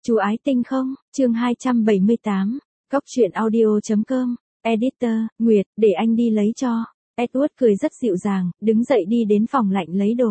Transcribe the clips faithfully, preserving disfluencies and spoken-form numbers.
Chú ái tinh không, chương hai trăm bảy mươi tám, Cóc truyện audio chấm com, Editor, Nguyệt, để anh đi lấy cho. Edward cười rất dịu dàng, đứng dậy đi đến phòng lạnh lấy đồ.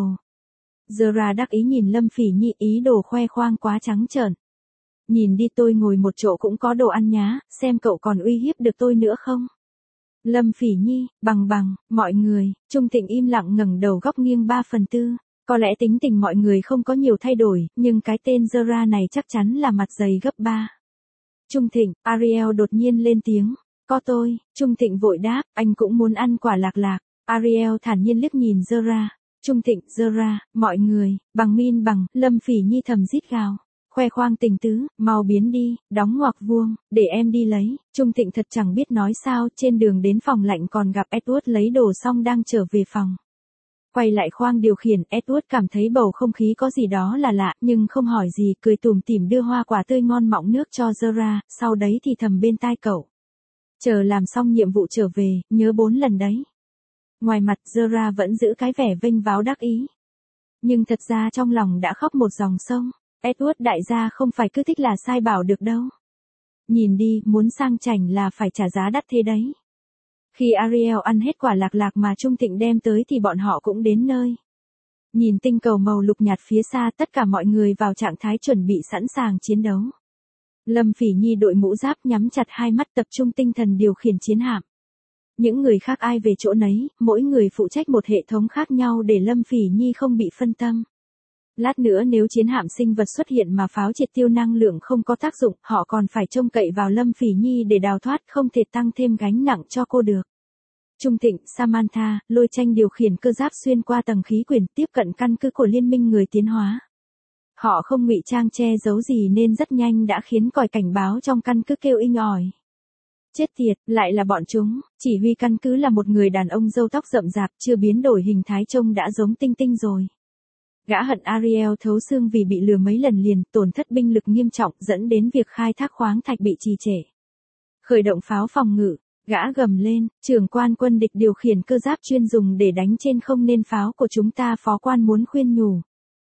Zara đắc ý nhìn Lâm Phỉ Nhi, ý đồ khoe khoang quá trắng trợn. Nhìn đi, tôi ngồi một chỗ cũng có đồ ăn nhá, xem cậu còn uy hiếp được tôi nữa không? Lâm Phỉ Nhi, bằng bằng, mọi người. Trung Thịnh im lặng ngẩng đầu góc nghiêng ba phần tư. Có lẽ tính tình mọi người không có nhiều thay đổi, nhưng cái tên Zara này chắc chắn là mặt dày gấp ba. Trung Thịnh, Ariel đột nhiên lên tiếng. Có tôi. Trung Thịnh vội đáp, anh cũng muốn ăn quả lạc lạc. Ariel thản nhiên liếc nhìn Zara. Trung Thịnh, Zara, mọi người, bằng min bằng, Lâm Phỉ Nhi thầm rít gào. Khoe khoang tình tứ, mau biến đi, đóng ngoặc vuông, để em đi lấy. Trung Thịnh thật chẳng biết nói sao, trên đường đến phòng lạnh còn gặp Edward lấy đồ xong đang trở về phòng. Quay lại khoang điều khiển, Edward cảm thấy bầu không khí có gì đó là lạ, nhưng không hỏi gì, cười tủm tỉm đưa hoa quả tươi ngon mọng nước cho Zara, sau đấy thì thầm bên tai cậu. Chờ làm xong nhiệm vụ trở về, nhớ bốn lần đấy. Ngoài mặt Zara vẫn giữ cái vẻ vênh váo đắc ý. Nhưng thật ra trong lòng đã khóc một dòng sông. Edward đại gia không phải cứ thích là sai bảo được đâu. Nhìn đi, muốn sang chảnh là phải trả giá đắt thế đấy. Khi Ariel ăn hết quả lạc lạc mà Trung Thịnh đem tới thì bọn họ cũng đến nơi. Nhìn tinh cầu màu lục nhạt phía xa, tất cả mọi người vào trạng thái chuẩn bị sẵn sàng chiến đấu. Lâm Phỉ Nhi đội mũ giáp, nhắm chặt hai mắt, tập trung tinh thần điều khiển chiến hạm. Những người khác ai về chỗ nấy, mỗi người phụ trách một hệ thống khác nhau để Lâm Phỉ Nhi không bị phân tâm. Lát nữa nếu chiến hạm sinh vật xuất hiện mà pháo triệt tiêu năng lượng không có tác dụng, họ còn phải trông cậy vào Lâm Phỉ Nhi để đào thoát, không thể tăng thêm gánh nặng cho cô được. Trung Thịnh, Samantha, Lôi Tranh điều khiển cơ giáp xuyên qua tầng khí quyển, tiếp cận căn cứ của Liên minh người tiến hóa. Họ không ngụy trang che giấu gì nên rất nhanh đã khiến còi cảnh báo trong căn cứ kêu inh ỏi. Chết tiệt, lại là bọn chúng. Chỉ huy căn cứ là một người đàn ông râu tóc rậm rạp, chưa biến đổi hình thái, trông đã giống Tinh Tinh rồi. Gã hận Ariel thấu xương vì bị lừa mấy lần liền, tổn thất binh lực nghiêm trọng, dẫn đến việc khai thác khoáng thạch bị trì trệ. Khởi động pháo phòng ngự, gã gầm lên, trưởng quan quân địch điều khiển cơ giáp chuyên dùng để đánh trên không nên pháo của chúng ta, phó quan muốn khuyên nhủ.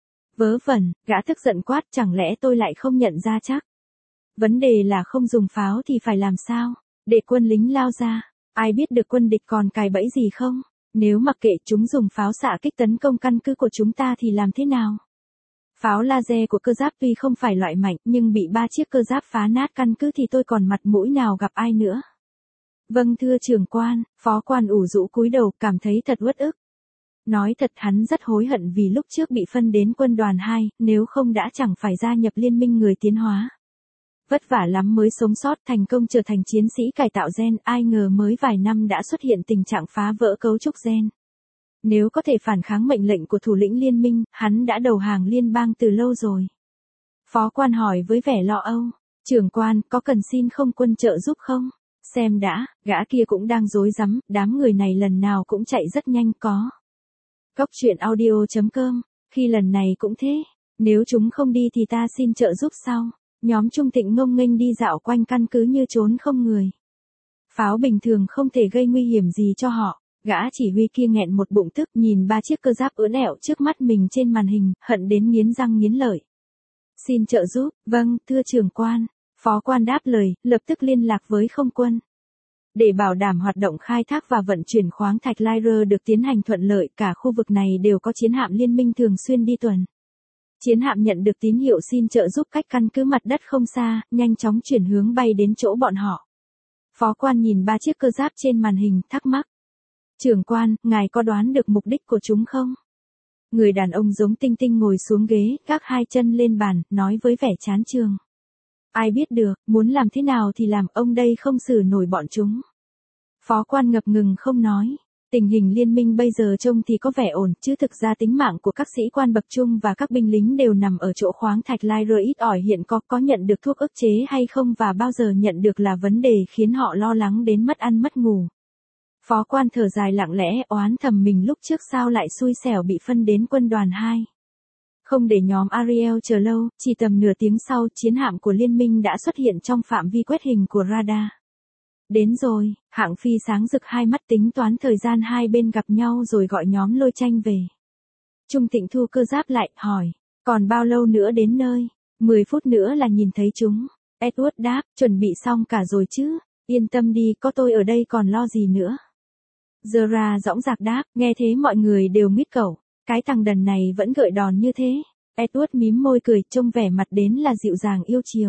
Vớ vẩn, gã tức giận quát, chẳng lẽ tôi lại không nhận ra chắc? Vấn đề là không dùng pháo thì phải làm sao? Để quân lính lao ra, ai biết được quân địch còn cài bẫy gì không? Nếu mặc kệ chúng dùng pháo xạ kích tấn công căn cứ của chúng ta thì làm thế nào? Pháo laser của cơ giáp tuy không phải loại mạnh, nhưng bị ba chiếc cơ giáp phá nát căn cứ thì tôi còn mặt mũi nào gặp ai nữa? Vâng thưa trưởng quan, phó quan ủ rũ cúi đầu, cảm thấy thật uất ức. Nói thật hắn rất hối hận vì lúc trước bị phân đến quân đoàn hai, nếu không đã chẳng phải gia nhập liên minh người tiến hóa. Vất vả lắm mới sống sót, thành công trở thành chiến sĩ cải tạo gen, ai ngờ mới vài năm đã xuất hiện tình trạng phá vỡ cấu trúc gen. Nếu có thể phản kháng mệnh lệnh của thủ lĩnh liên minh, hắn đã đầu hàng liên bang từ lâu rồi. Phó quan hỏi với vẻ lo âu, trưởng quan, có cần xin không quân trợ giúp không? Xem đã, gã kia cũng đang rối rắm, đám người này lần nào cũng chạy rất nhanh có. Cóc truyện audio chấm com, khi lần này cũng thế, nếu chúng không đi thì ta xin trợ giúp sau. Nhóm Trung Thịnh ngông nghênh đi dạo quanh căn cứ như trốn không người. Pháo bình thường không thể gây nguy hiểm gì cho họ. Gã chỉ huy kia nghẹn một bụng tức, nhìn ba chiếc cơ giáp ưỡn ẹo trước mắt mình trên màn hình, hận đến nghiến răng nghiến lợi. Xin trợ giúp, vâng, thưa trưởng quan. Phó quan đáp lời, lập tức liên lạc với không quân. Để bảo đảm hoạt động khai thác và vận chuyển khoáng thạch Lyra được tiến hành thuận lợi, cả khu vực này đều có chiến hạm liên minh thường xuyên đi tuần. Chiến hạm nhận được tín hiệu xin trợ giúp cách căn cứ mặt đất không xa, nhanh chóng chuyển hướng bay đến chỗ bọn họ. Phó quan nhìn ba chiếc cơ giáp trên màn hình, thắc mắc. Trưởng quan, ngài có đoán được mục đích của chúng không? Người đàn ông giống Tinh Tinh ngồi xuống ghế, gác hai chân lên bàn, nói với vẻ chán chường. Ai biết được, muốn làm thế nào thì làm, ông đây không xử nổi bọn chúng. Phó quan ngập ngừng không nói. Tình hình liên minh bây giờ trông thì có vẻ ổn, chứ thực ra tính mạng của các sĩ quan bậc trung và các binh lính đều nằm ở chỗ khoáng thạch Lyra ít ỏi hiện có, có nhận được thuốc ức chế hay không và bao giờ nhận được là vấn đề khiến họ lo lắng đến mất ăn mất ngủ. Phó quan thở dài lặng lẽ, oán thầm mình lúc trước sao lại xui xẻo bị phân đến quân đoàn hai. Không để nhóm Ariel chờ lâu, chỉ tầm nửa tiếng sau, chiến hạm của liên minh đã xuất hiện trong phạm vi quét hình của radar. Đến rồi, Hạng Phi sáng rực hai mắt tính toán thời gian hai bên gặp nhau rồi gọi nhóm Lôi Tranh về. Trung Thịnh thu cơ giáp lại, hỏi, còn bao lâu nữa đến nơi? mười phút nữa là nhìn thấy chúng. Edward đáp, chuẩn bị xong cả rồi chứ, yên tâm đi, có tôi ở đây còn lo gì nữa. Zora dõng dạc đáp, nghe thế mọi người đều mít cẩu, cái thằng đần này vẫn gợi đòn như thế. Edward mím môi cười, trông vẻ mặt đến là dịu dàng yêu chiều.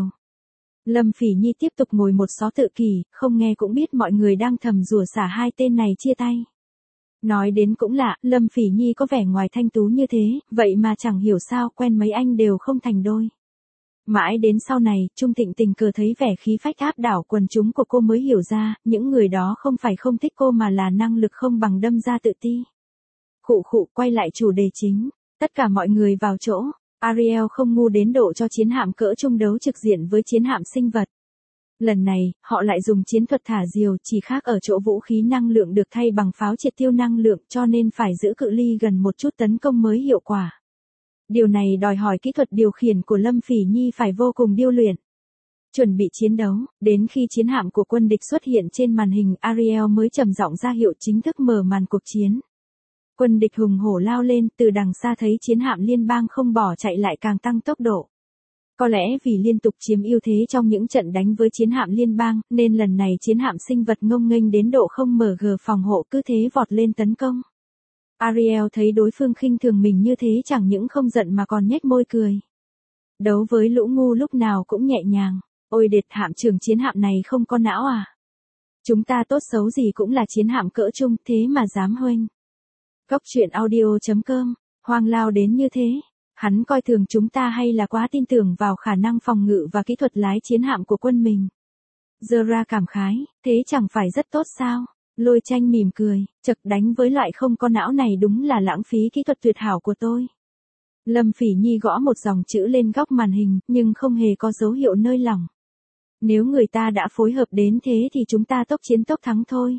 Lâm Phỉ Nhi tiếp tục ngồi một xó tự kỷ, không nghe cũng biết mọi người đang thầm rủa xả hai tên này chia tay. Nói đến cũng lạ, Lâm Phỉ Nhi có vẻ ngoài thanh tú như thế, vậy mà chẳng hiểu sao quen mấy anh đều không thành đôi. Mãi đến sau này, Trung Thịnh tình cờ thấy vẻ khí phách áp đảo quần chúng của cô mới hiểu ra, những người đó không phải không thích cô mà là năng lực không bằng đâm ra tự ti. Khụ khụ, quay lại chủ đề chính. Tất cả mọi người vào chỗ. Ariel không ngu đến độ cho chiến hạm cỡ trung đấu trực diện với chiến hạm sinh vật. Lần này, họ lại dùng chiến thuật thả diều, chỉ khác ở chỗ vũ khí năng lượng được thay bằng pháo triệt tiêu năng lượng, cho nên phải giữ cự ly gần một chút tấn công mới hiệu quả. Điều này đòi hỏi kỹ thuật điều khiển của Lâm Phỉ Nhi phải vô cùng điêu luyện. Chuẩn bị chiến đấu, đến khi chiến hạm của quân địch xuất hiện trên màn hình, Ariel mới trầm giọng ra hiệu chính thức mở màn cuộc chiến. Quân địch hùng hổ lao lên, từ đằng xa thấy chiến hạm liên bang không bỏ chạy lại càng tăng tốc độ. Có lẽ vì liên tục chiếm ưu thế trong những trận đánh với chiến hạm liên bang, nên lần này chiến hạm sinh vật ngông nghênh đến độ không mở gờ phòng hộ cứ thế vọt lên tấn công. Ariel thấy đối phương khinh thường mình như thế chẳng những không giận mà còn nhếch môi cười. Đấu với lũ ngu lúc nào cũng nhẹ nhàng. Ôi đệt, hạm trưởng chiến hạm này không có não à? Chúng ta tốt xấu gì cũng là chiến hạm cỡ trung, thế mà dám huênh. Góc truyện audio chấm com, hoang lao đến như thế. Hắn coi thường chúng ta hay là quá tin tưởng vào khả năng phòng ngự và kỹ thuật lái chiến hạm của quân mình? Zora cảm khái, thế chẳng phải rất tốt sao? Lôi Tranh mỉm cười, chật, đánh với loại không có não này đúng là lãng phí kỹ thuật tuyệt hảo của tôi. Lâm Phỉ Nhi gõ một dòng chữ lên góc màn hình, nhưng không hề có dấu hiệu nơi lỏng. Nếu người ta đã phối hợp đến thế thì chúng ta tốc chiến tốc thắng thôi.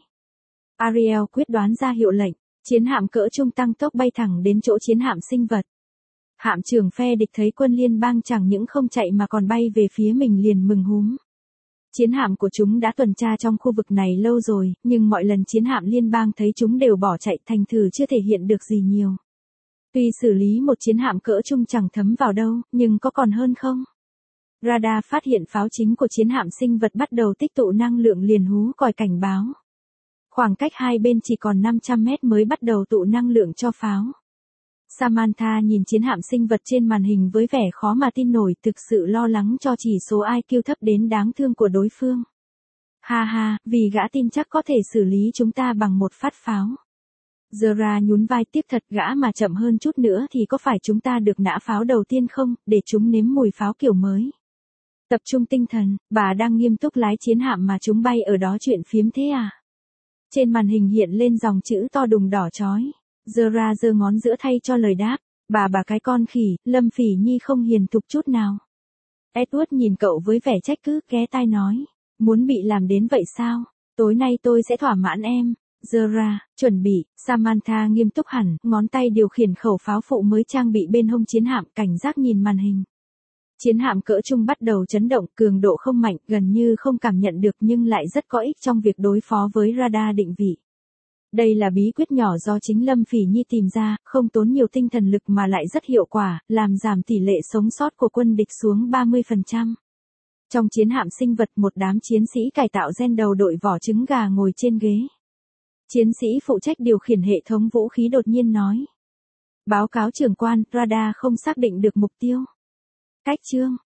Ariel quyết đoán ra hiệu lệnh, chiến hạm cỡ trung tăng tốc bay thẳng đến chỗ chiến hạm sinh vật. Hạm trưởng phe địch thấy quân liên bang chẳng những không chạy mà còn bay về phía mình liền mừng húm. Chiến hạm của chúng đã tuần tra trong khu vực này lâu rồi, nhưng mọi lần chiến hạm liên bang thấy chúng đều bỏ chạy, thành thử chưa thể hiện được gì nhiều. Tuy xử lý một chiến hạm cỡ trung chẳng thấm vào đâu, nhưng có còn hơn không? Radar phát hiện pháo chính của chiến hạm sinh vật bắt đầu tích tụ năng lượng liền hú còi cảnh báo. Khoảng cách hai bên chỉ còn năm trăm mét mới bắt đầu tụ năng lượng cho pháo. Samantha nhìn chiến hạm sinh vật trên màn hình với vẻ khó mà tin nổi, thực sự lo lắng cho chỉ số i kiu thấp đến đáng thương của đối phương. Ha ha, vì gã tin chắc có thể xử lý chúng ta bằng một phát pháo. Zora nhún vai tiếp, thật, gã mà chậm hơn chút nữa thì có phải chúng ta được nã pháo đầu tiên không, để chúng nếm mùi pháo kiểu mới. Tập trung tinh thần, bà đang nghiêm túc lái chiến hạm mà chúng bay ở đó chuyện phiếm thế à? Trên màn hình hiện lên dòng chữ to đùng đỏ chói. Zora giơ ngón giữa thay cho lời đáp, bà bà cái con khỉ, Lâm Phỉ Nhi không hiền thục chút nào. Edward nhìn cậu với vẻ trách cứ, ghé tai nói, muốn bị làm đến vậy sao? Tối nay tôi sẽ thỏa mãn em. Zora, chuẩn bị. Samantha nghiêm túc hẳn, ngón tay điều khiển khẩu pháo phụ mới trang bị bên hông chiến hạm, cảnh giác nhìn màn hình. Chiến hạm cỡ trung bắt đầu chấn động, cường độ không mạnh, gần như không cảm nhận được nhưng lại rất có ích trong việc đối phó với radar định vị. Đây là bí quyết nhỏ do chính Lâm Phỉ Nhi tìm ra, không tốn nhiều tinh thần lực mà lại rất hiệu quả, làm giảm tỷ lệ sống sót của quân địch xuống ba mươi phần trăm. Trong chiến hạm sinh vật, một đám chiến sĩ cải tạo gen đầu đội vỏ trứng gà ngồi trên ghế. Chiến sĩ phụ trách điều khiển hệ thống vũ khí đột nhiên nói. Báo cáo trưởng quan, radar không xác định được mục tiêu. Cách chương.